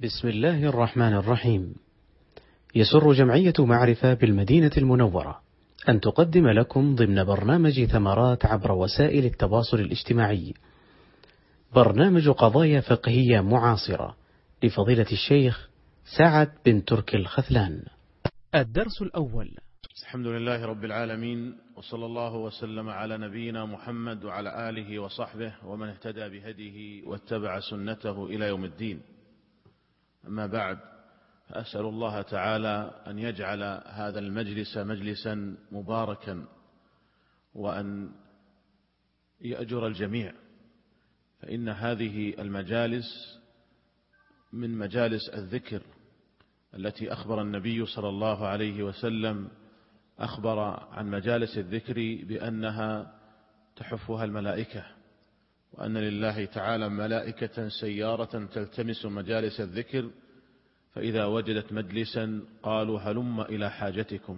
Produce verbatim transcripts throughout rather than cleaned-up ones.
بسم الله الرحمن الرحيم. يسر جمعية معرفة بالمدينة المنورة أن تقدم لكم ضمن برنامج ثمرات عبر وسائل التواصل الاجتماعي برنامج قضايا فقهية معاصرة لفضيلة الشيخ سعد بن تركي الخذلان. الدرس الأول. الحمد لله رب العالمين، وصلى الله وسلم على نبينا محمد وعلى آله وصحبه ومن اهتدى بهديه واتبع سنته إلى يوم الدين. أما بعد، أسأل الله تعالى أن يجعل هذا المجلس مجلسا مباركا، وأن يأجر الجميع، فإن هذه المجالس من مجالس الذكر التي أخبر النبي صلى الله عليه وسلم أخبر عن مجالس الذكر بأنها تحفها الملائكة، وأن لله تعالى ملائكة سيارة تلتمس مجالس الذكر، فإذا وجدت مجلسا قالوا هلم إلى حاجتكم،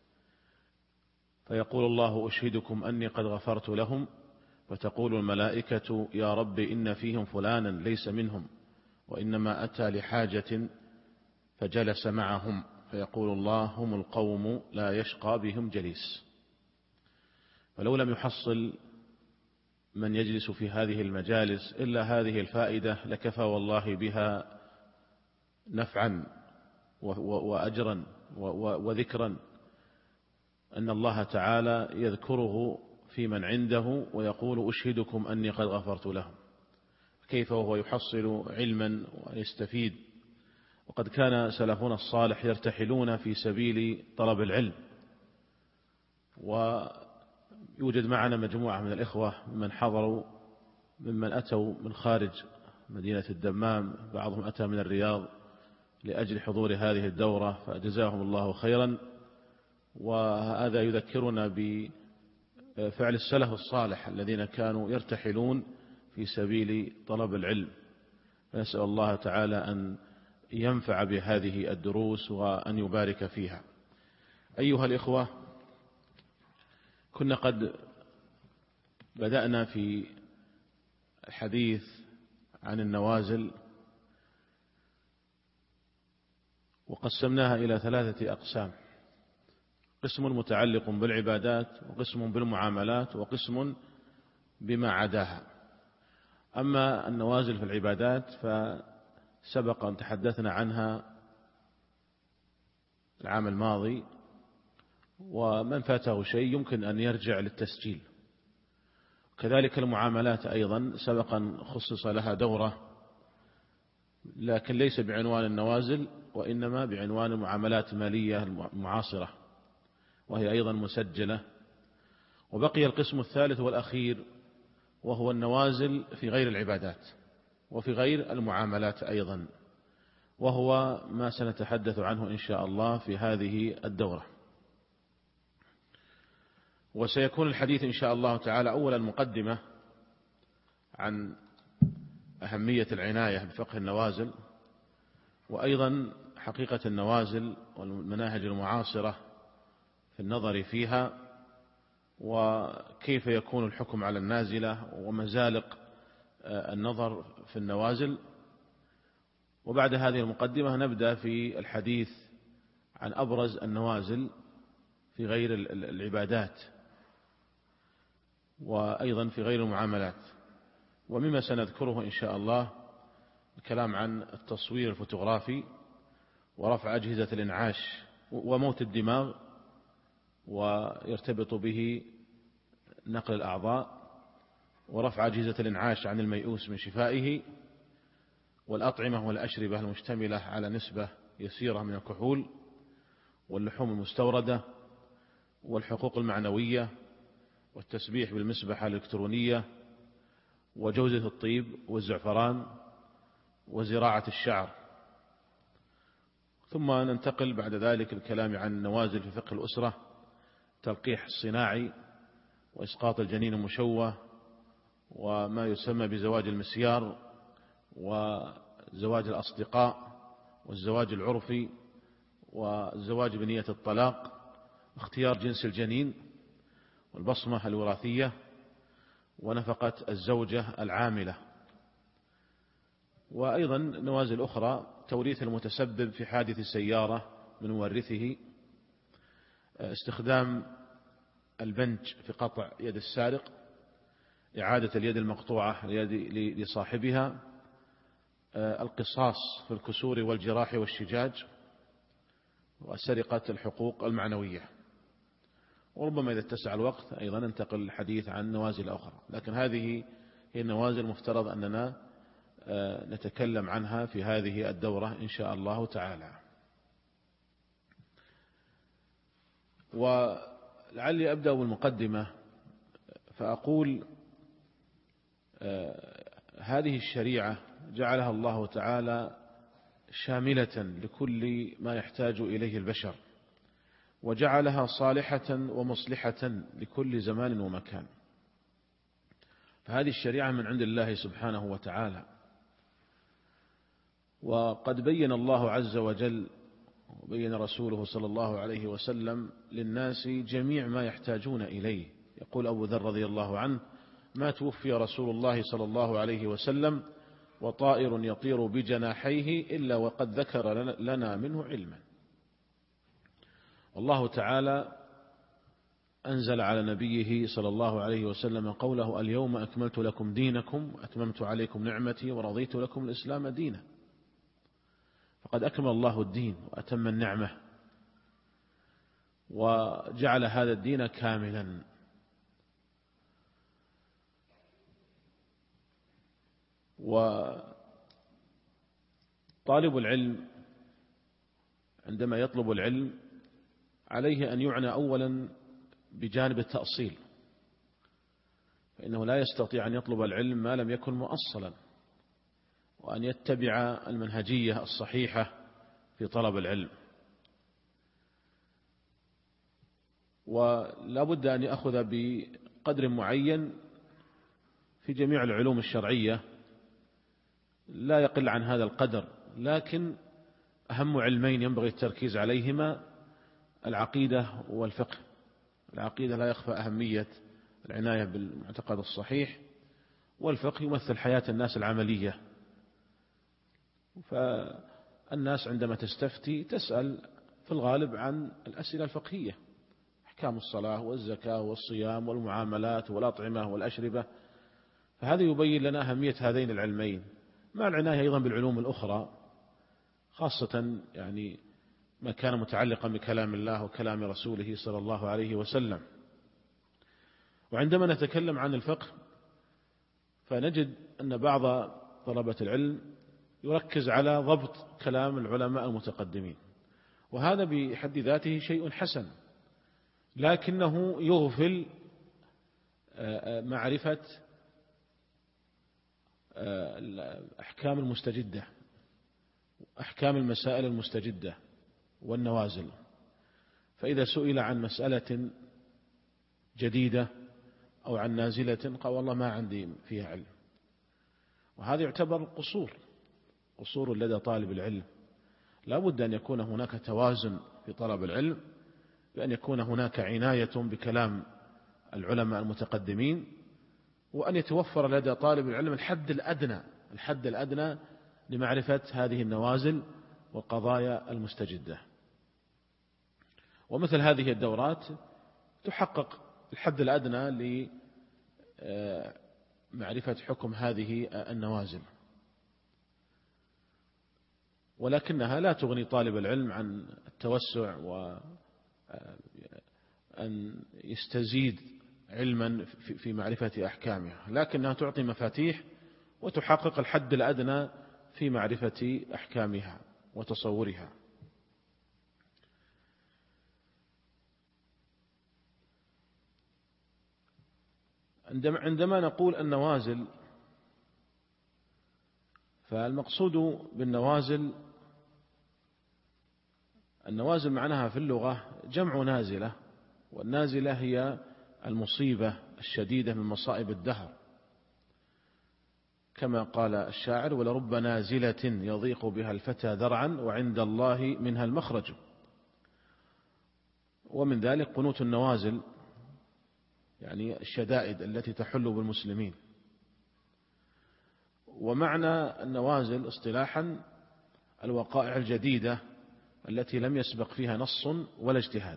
فيقول الله أشهدكم أني قد غفرت لهم، وتقول الملائكة يا رب إن فيهم فلانا ليس منهم وإنما أتى لحاجة فجلس معهم، فيقول الله هم القوم لا يشقى بهم جليس. ولو لم يحصل من يجلس في هذه المجالس إلا هذه الفائدة لكفى والله بها نفعا وأجرا وذكرا، أن الله تعالى يذكره في من عنده ويقول أشهدكم أني قد غفرت لهم، كيف وهو يحصل علما ويستفيد. وقد كان سلفنا الصالح يرتحلون في سبيل طلب العلم، ويوجد معنا مجموعة من الإخوة ممن حضروا ممن أتوا من خارج مدينة الدمام، بعضهم أتى من الرياض لأجل حضور هذه الدورة، فجزاهم الله خيرا. وهذا يذكرنا بفعل السلف الصالح الذين كانوا يرتحلون في سبيل طلب العلم، نسأل الله تعالى أن ينفع بهذه الدروس وأن يبارك فيها. أيها الإخوة، كنا قد بدأنا في الحديث عن النوازل، وقسمناها إلى ثلاثة أقسام: قسم متعلق بالعبادات، وقسم بالمعاملات، وقسم بما عداها. أما النوازل في العبادات فسبق أن تحدثنا عنها العام الماضي، ومن فاته شيء يمكن أن يرجع للتسجيل. كذلك المعاملات أيضا سبق أن خصص لها دورة، لكن ليس بعنوان النوازل وإنما بعنوان المعاملات المالية المعاصرة، وهي أيضا مسجلة. وبقي القسم الثالث والأخير، وهو النوازل في غير العبادات وفي غير المعاملات أيضا، وهو ما سنتحدث عنه إن شاء الله في هذه الدورة. وسيكون الحديث إن شاء الله تعالى أولا مقدمة عن أهمية العناية بفقه النوازل، وأيضا حقيقة النوازل والمناهج المعاصرة في النظر فيها، وكيف يكون الحكم على النازلة ومزالق النظر في النوازل. وبعد هذه المقدمة نبدأ في الحديث عن أبرز النوازل في غير العبادات وأيضا في غير المعاملات. ومما سنذكره إن شاء الله الكلام عن التصوير الفوتوغرافي ورفع أجهزة الإنعاش وموت الدماغ، ويرتبط به نقل الأعضاء، ورفع أجهزة الإنعاش عن الميؤوس من شفائه، والأطعمة والأشربة المشتملة على نسبة يسيرة من الكحول، واللحوم المستوردة، والحقوق المعنوية، والتسبيح بالمسبحة الإلكترونية، وجوزة الطيب والزعفران، وزراعة الشعر. ثم ننتقل بعد ذلك الكلام عن النوازل في فقه الأسرة: تلقيح الصناعي، وإسقاط الجنين المشوه، وما يسمى بزواج المسيار، وزواج الأصدقاء، والزواج العرفي، والزواج بنية الطلاق، اختيار جنس الجنين، والبصمة الوراثية، ونفقة الزوجة العاملة. وأيضا نوازل أخرى: توريث المتسبب في حادث سيارة من مورثه، استخدام البنج في قطع يد السارق، إعادة اليد المقطوعة لصاحبها، القصاص في الكسور والجراح والشجاج، وسرقة الحقوق المعنوية. وربما إذا اتسع الوقت أيضا ننتقل الحديث عن نوازل أخرى، لكن هذه هي النوازل المفترض أننا نتكلم عنها في هذه الدورة إن شاء الله تعالى. ولعلي أبدأ بالمقدمة فأقول هذه الشريعة جعلها الله تعالى شاملة لكل ما يحتاج إليه البشر، وجعلها صالحة ومصلحة لكل زمان ومكان. فهذه الشريعة من عند الله سبحانه وتعالى، وقد بين الله عز وجل وبين رسوله صلى الله عليه وسلم للناس جميع ما يحتاجون إليه. يقول أبو ذر رضي الله عنه: ما توفي رسول الله صلى الله عليه وسلم وطائر يطير بجناحيه إلا وقد ذكر لنا منه علما. والله تعالى أنزل على نبيه صلى الله عليه وسلم قوله: اليوم أكملت لكم دينكم وأتممت عليكم نعمتي ورضيت لكم الإسلام دينا. فقد أكمل الله الدين وأتم النعمة وجعل هذا الدين كاملا. وطالب العلم عندما يطلب العلم عليه أن يعنى أولا بجانب التأصيل، فإنه لا يستطيع أن يطلب العلم ما لم يكن مؤصلا، وأن يتبع المنهجية الصحيحة في طلب العلم. ولا بد أن يأخذ بقدر معين في جميع العلوم الشرعية، لا يقل عن هذا القدر، لكن أهم علمين ينبغي التركيز عليهما العقيدة والفقه. العقيدة لا يخفى أهمية العناية بالمعتقد الصحيح، والفقه يمثل حياة الناس العملية. فالناس عندما تستفتي تسأل في الغالب عن الأسئلة الفقهية: أحكام الصلاة والزكاة والصيام والمعاملات والأطعمة والأشربة. فهذا يبين لنا أهمية هذين العلمين، مع العناية أيضا بالعلوم الأخرى، خاصة يعني ما كان متعلقا بكلام الله وكلام رسوله صلى الله عليه وسلم. وعندما نتكلم عن الفقه فنجد أن بعض طلبة العلم يركز على ضبط كلام العلماء المتقدمين، وهذا بحد ذاته شيء حسن، لكنه يغفل معرفة الأحكام المستجدة، أحكام المسائل المستجدة والنوازل. فإذا سئل عن مسألة جديدة أو عن نازلة قال والله ما عندي فيها علم، وهذا يعتبر قصور قصور لدى طالب العلم. لا بد أن يكون هناك توازن في طلب العلم، بأن يكون هناك عناية بكلام العلماء المتقدمين، وأن يتوفر لدى طالب العلم الحد الأدنى الحد الأدنى لمعرفة هذه النوازل والقضايا المستجدة. ومثل هذه الدورات تحقق الحد الأدنى لمعرفة حكم هذه النوازل، ولكنها لا تغني طالب العلم عن التوسع وأن يستزيد علما في معرفة أحكامها، لكنها تعطي مفاتيح وتحقق الحد الأدنى في معرفة أحكامها وتصورها. عندما نقول النوازل فالمقصود بالنوازل النوازل معناها في اللغة جمع نازلة، والنازلة هي المصيبة الشديدة من مصائب الدهر، كما قال الشاعر: ولرب نازلة يضيق بها الفتى ذرعا وعند الله منها المخرج. ومن ذلك قنوت النوازل، يعني الشدائد التي تحل بالمسلمين. ومعنى النوازل اصطلاحا الوقائع الجديدة التي لم يسبق فيها نص ولا اجتهاد.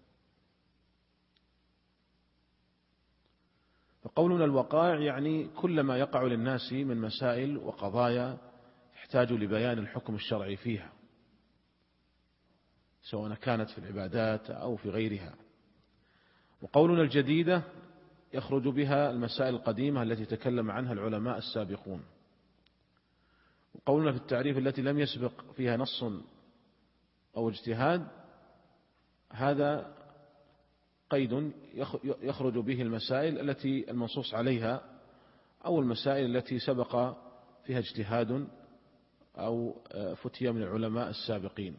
فقولنا الوقائع يعني كل ما يقع للناس من مسائل وقضايا تحتاج لبيان الحكم الشرعي فيها، سواء كانت في العبادات أو في غيرها. وقولنا الجديدة يخرج بها المسائل القديمة التي تكلم عنها العلماء السابقون. وقولنا في التعريف التي لم يسبق فيها نص أو اجتهاد، هذا قيد يخرج به المسائل التي المنصوص عليها أو المسائل التي سبق فيها اجتهاد أو فتية من العلماء السابقين.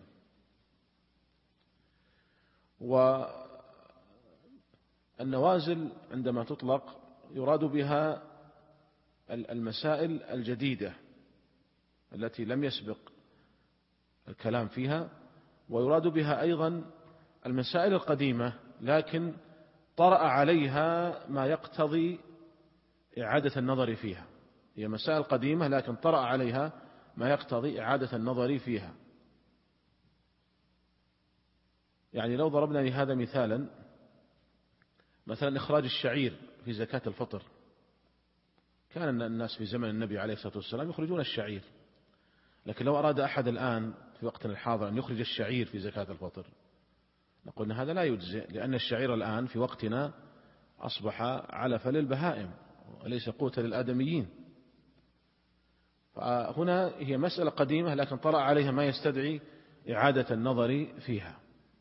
والنوازل عندما تطلق يراد بها المسائل الجديدة التي لم يسبق الكلام فيها، ويراد بها أيضا المسائل القديمة لكن طرأ عليها ما يقتضي إعادة النظر فيها. هي مسائل قديمة لكن طرأ عليها ما يقتضي إعادة النظر فيها. يعني لو ضربنا لهذا مثالا، مثلا إخراج الشعير في زكاة الفطر، كان الناس في زمن النبي عليه الصلاة والسلام يخرجون الشعير، لكن لو أراد أحد الآن في وقتنا الحاضر أن يخرج الشعير في زكاة الفطر، نقول أن هذا لا يجزئ، لأن الشعير الآن في وقتنا أصبح علفا للبهائم وليس قوتا للآدميين. فهنا هي مسألة قديمة لكن طرأ عليها ما يستدعي إعادة النظر فيها،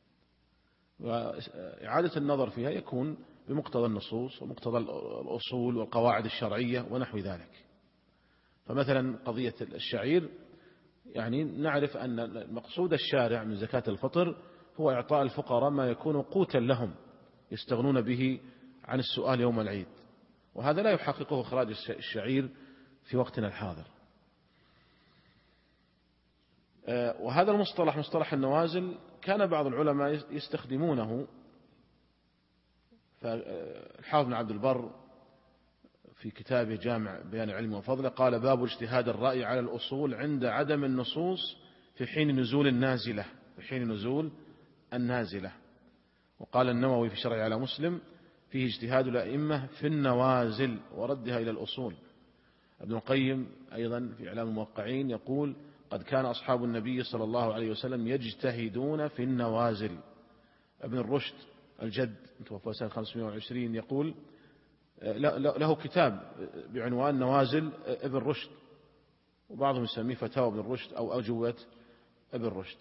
وإعادة النظر فيها يكون بمقتضى النصوص ومقتضى الأصول والقواعد الشرعية ونحو ذلك. فمثلا قضية الشعير، يعني نعرف أن مقصود الشارع من زكاة الفطر هو إعطاء الفقراء ما يكون قوتا لهم يستغنون به عن السؤال يوم العيد، وهذا لا يحققه إخراج الشعير في وقتنا الحاضر. وهذا المصطلح مصطلح النوازل كان بعض العلماء يستخدمونه. فالحافظ بن عبد البر في كتابه جامع بيان العلم وفضله قال: باب اجتهاد الرأي على الأصول عند عدم النصوص في حين نزول النازلة في حين نزول النازلة. وقال النووي في شرح على مسلم: فيه اجتهاد الأئمة في النوازل وردها إلى الأصول. ابن القيم أيضا في إعلام الموقعين يقول: قد كان أصحاب النبي صلى الله عليه وسلم يجتهدون في النوازل. ابن الرشد الجد توفى سنة خمسمائة وعشرين يقول له كتاب بعنوان نوازل ابن رشد، وبعضهم يسميه فتاوى ابن رشد أو أجوبة ابن رشد.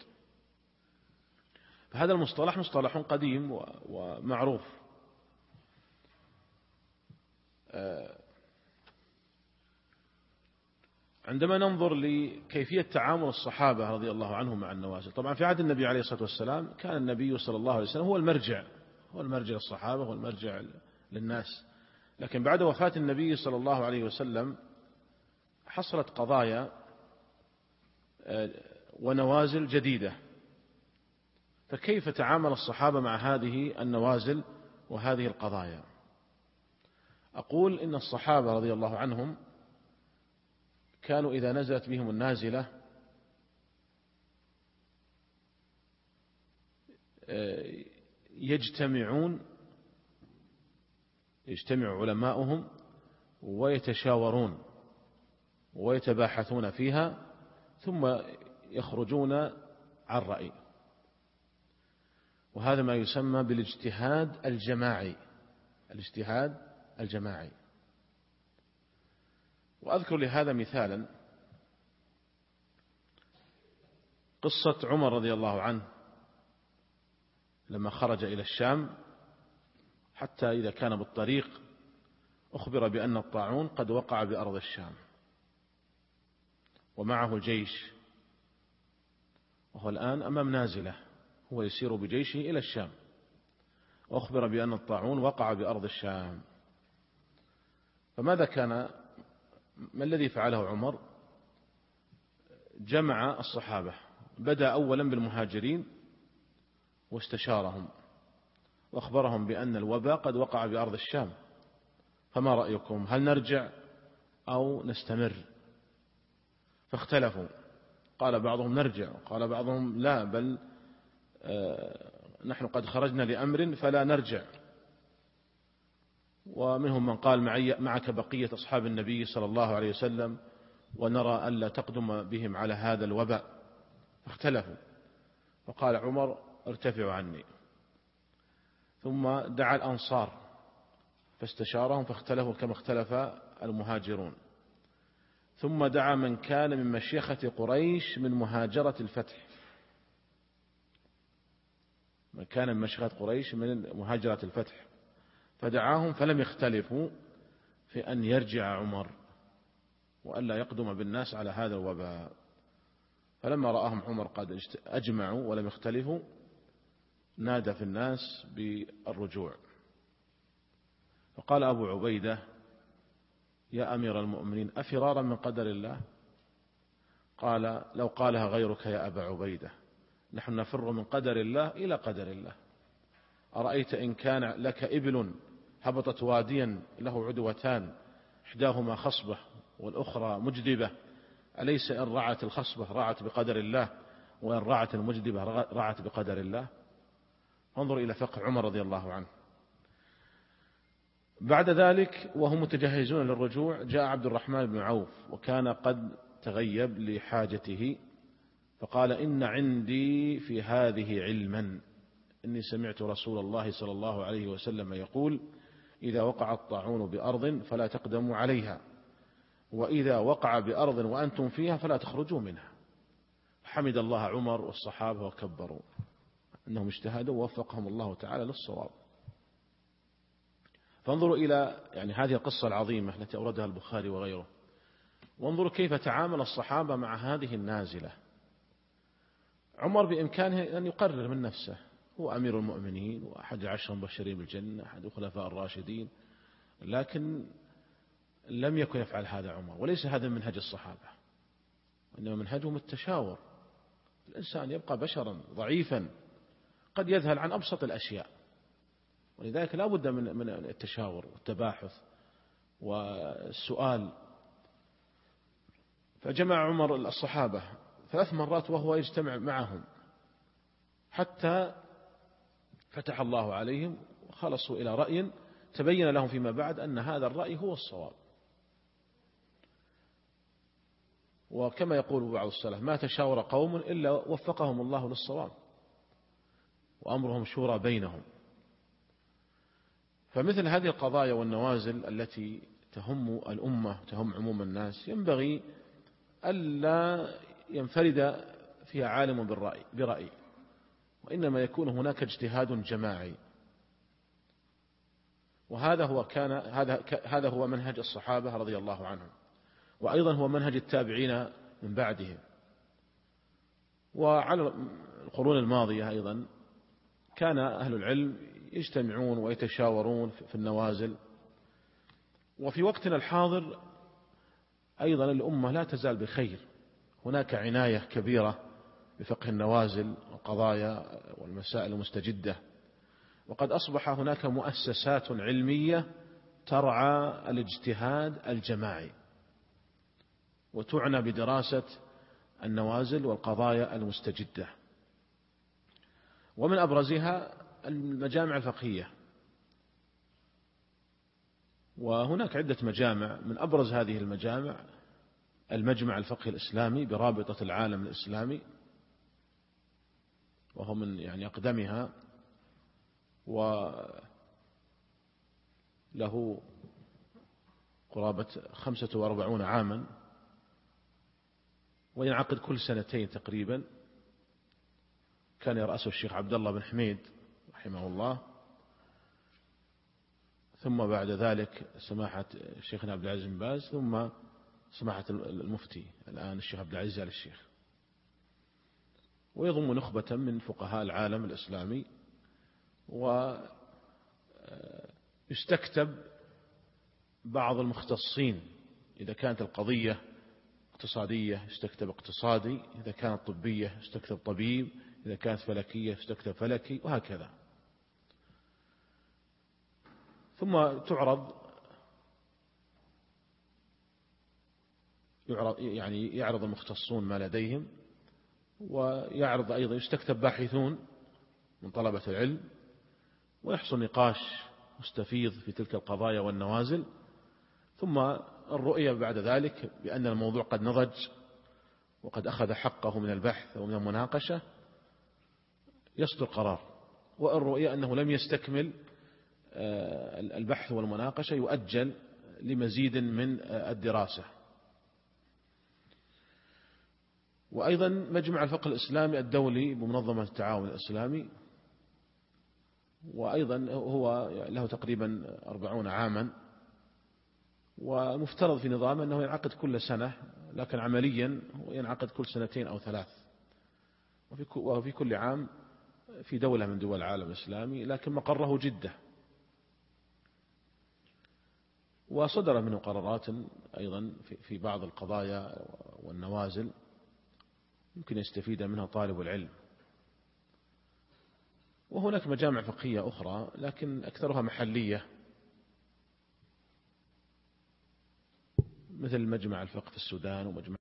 فهذا المصطلح مصطلح قديم ومعروف. عندما ننظر لكيفية تعامل الصحابة رضي الله عنهم مع النوازل، طبعا في عهد النبي عليه الصلاة والسلام كان النبي صلى الله عليه وسلم هو المرجع هو المرجع للصحابة، هو المرجع للناس. لكن بعد وفاة النبي صلى الله عليه وسلم حصلت قضايا ونوازل جديدة، فكيف تعامل الصحابة مع هذه النوازل وهذه القضايا؟ أقول إن الصحابة رضي الله عنهم كانوا إذا نزلت بهم النازلة يجتمعون يجتمع علماؤهم ويتشاورون ويتباحثون فيها ثم يخرجون عن رأي، وهذا ما يسمى بالاجتهاد الجماعي الاجتهاد الجماعي. وأذكر لهذا مثالا، قصة عمر رضي الله عنه لما خرج إلى الشام، حتى إذا كان بالطريق أخبر بأن الطاعون قد وقع بأرض الشام ومعه الجيش، وهو الآن أمام نازلة، هو يسير بجيشه إلى الشام، وأخبر بأن الطاعون وقع بأرض الشام. فماذا كان ما الذي فعله عمر؟ جمع الصحابة، بدأ أولا بالمهاجرين واستشارهم وأخبرهم بأن الوباء قد وقع بأرض الشام، فما رأيكم؟ هل نرجع أو نستمر؟ فاختلفوا، قال بعضهم نرجع وقال بعضهم لا، بل نحن قد خرجنا لأمر فلا نرجع. ومنهم من قال معي معك بقية أصحاب النبي صلى الله عليه وسلم ونرى ألا تقدم بهم على هذا الوباء، فاختلفوا. فقال عمر ارتفعوا عني. ثم دعا الأنصار فاستشارهم فاختلفوا كما اختلف المهاجرون. ثم دعا من كان من مشيخة قريش من مهاجرة الفتح، من كان من مشيخة قريش من مهاجرة الفتح، فدعاهم فلم يختلفوا في أن يرجع عمر وألا يقدم بالناس على هذا الوباء. فلما رآهم عمر قد أجمعوا ولم يختلفوا نادى في الناس بالرجوع. فقال أبو عبيدة يا أمير المؤمنين أفرارا من قدر الله؟ قال لو قالها غيرك يا أبا عبيدة، نحن نفر من قدر الله إلى قدر الله. أرأيت إن كان لك إبل هبطت واديا له عدوتان إحداهما خصبة والأخرى مجدبة، أليس إن رعت الخصبة رعت بقدر الله وإن رعت المجدبة رعت بقدر الله؟ انظر إلى فقه عمر رضي الله عنه. بعد ذلك وهم متجهزون للرجوع جاء عبد الرحمن بن عوف وكان قد تغيب لحاجته، فقال إن عندي في هذه علما، إني سمعت رسول الله صلى الله عليه وسلم يقول إذا وقع الطاعون بأرض فلا تقدموا عليها، وإذا وقع بأرض وأنتم فيها فلا تخرجوا منها. حمد الله عمر والصحابة وكبروا أنهم اجتهدوا ووفقهم الله تعالى للصواب. فانظروا إلى يعني هذه القصة العظيمة التي أوردها البخاري وغيره، وانظروا كيف تعامل الصحابة مع هذه النازلة. عمر بإمكانه أن يقرر من نفسه، هو أمير المؤمنين وأحد عشر مبشرين بالجنة، أحد الخلفاء الراشدين، لكن لم يكن يفعل هذا عمر، وليس هذا منهج الصحابة، وإنما منهجهم التشاور. الإنسان يبقى بشرا ضعيفا قد يذهل عن أبسط الأشياء، ولذلك لا بد من من التشاور والتباحث والسؤال. فجمع عمر الصحابة ثلاث مرات وهو يجتمع معهم حتى فتح الله عليهم وخلصوا إلى رأي تبين لهم فيما بعد أن هذا الرأي هو الصواب. وكما يقول بعض السلف ما تشاور قوم إلا وفقهم الله للصواب وأمرهم شورى بينهم. فمثل هذه القضايا والنوازل التي تهم الأمة تهم عموم الناس ينبغي ألا ينفرد فيها عالم بالرأي برأي، وإنما يكون هناك اجتهاد جماعي. وهذا هو كان هذا هذا هو منهج الصحابة رضي الله عنهم، وأيضا هو منهج التابعين من بعدهم. وعلى القرون الماضية أيضا كان أهل العلم يجتمعون ويتشاورون في النوازل. وفي وقتنا الحاضر أيضا الأمة لا تزال بخير، هناك عناية كبيرة بفقه النوازل والقضايا والمسائل المستجدة، وقد أصبح هناك مؤسسات علمية ترعى الاجتهاد الجماعي وتعنى بدراسة النوازل والقضايا المستجدة، ومن أبرزها المجامع الفقهية. وهناك عدة مجامع، من أبرز هذه المجامع المجمع الفقهي الإسلامي برابطة العالم الإسلامي، وهو من يعني أقدمها، وله قرابة خمسة وأربعون عاما، وينعقد كل سنتين تقريبا. كان يرأسه الشيخ عبد الله بن حميد رحمه الله، ثم بعد ذلك سماحة شيخنا عبد العزيز بن باز، ثم سماحة المفتي الآن الشيخ عبد العزيز آل الشيخ. ويضم نخبة من فقهاء العالم الإسلامي، ويستكتب بعض المختصين، إذا كانت القضية اقتصادية يستكتب اقتصادي، إذا كانت طبية يستكتب طبيب، إذا كانت فلكية يستكتب فلكي، وهكذا. ثم تعرض يعني يعرض المختصون ما لديهم، ويعرض أيضا يستكتب باحثون من طلبة العلم، ويحصل نقاش مستفيض في تلك القضايا والنوازل. ثم الرؤية بعد ذلك بأن الموضوع قد نضج وقد أخذ حقه من البحث ومن المناقشة، يصدر قرار. والرؤية أنه لم يستكمل البحث والمناقشة يؤجل لمزيد من الدراسة. وأيضا مجمع الفقه الإسلامي الدولي بمنظمة التعاون الإسلامي، وأيضا هو له تقريبا أربعون عاما، ومفترض في نظامه أنه ينعقد كل سنة، لكن عمليا ينعقد كل سنتين أو ثلاث، وفي كل عام في دولة من دول العالم الإسلامي، لكن مقره جدة. وصدر منه قرارات أيضا في بعض القضايا والنوازل يمكن يستفيد منها طالب العلم. وهناك مجامع فقهية أخرى لكن أكثرها محلية، مثل مجمع الفقه في السودان ومجمع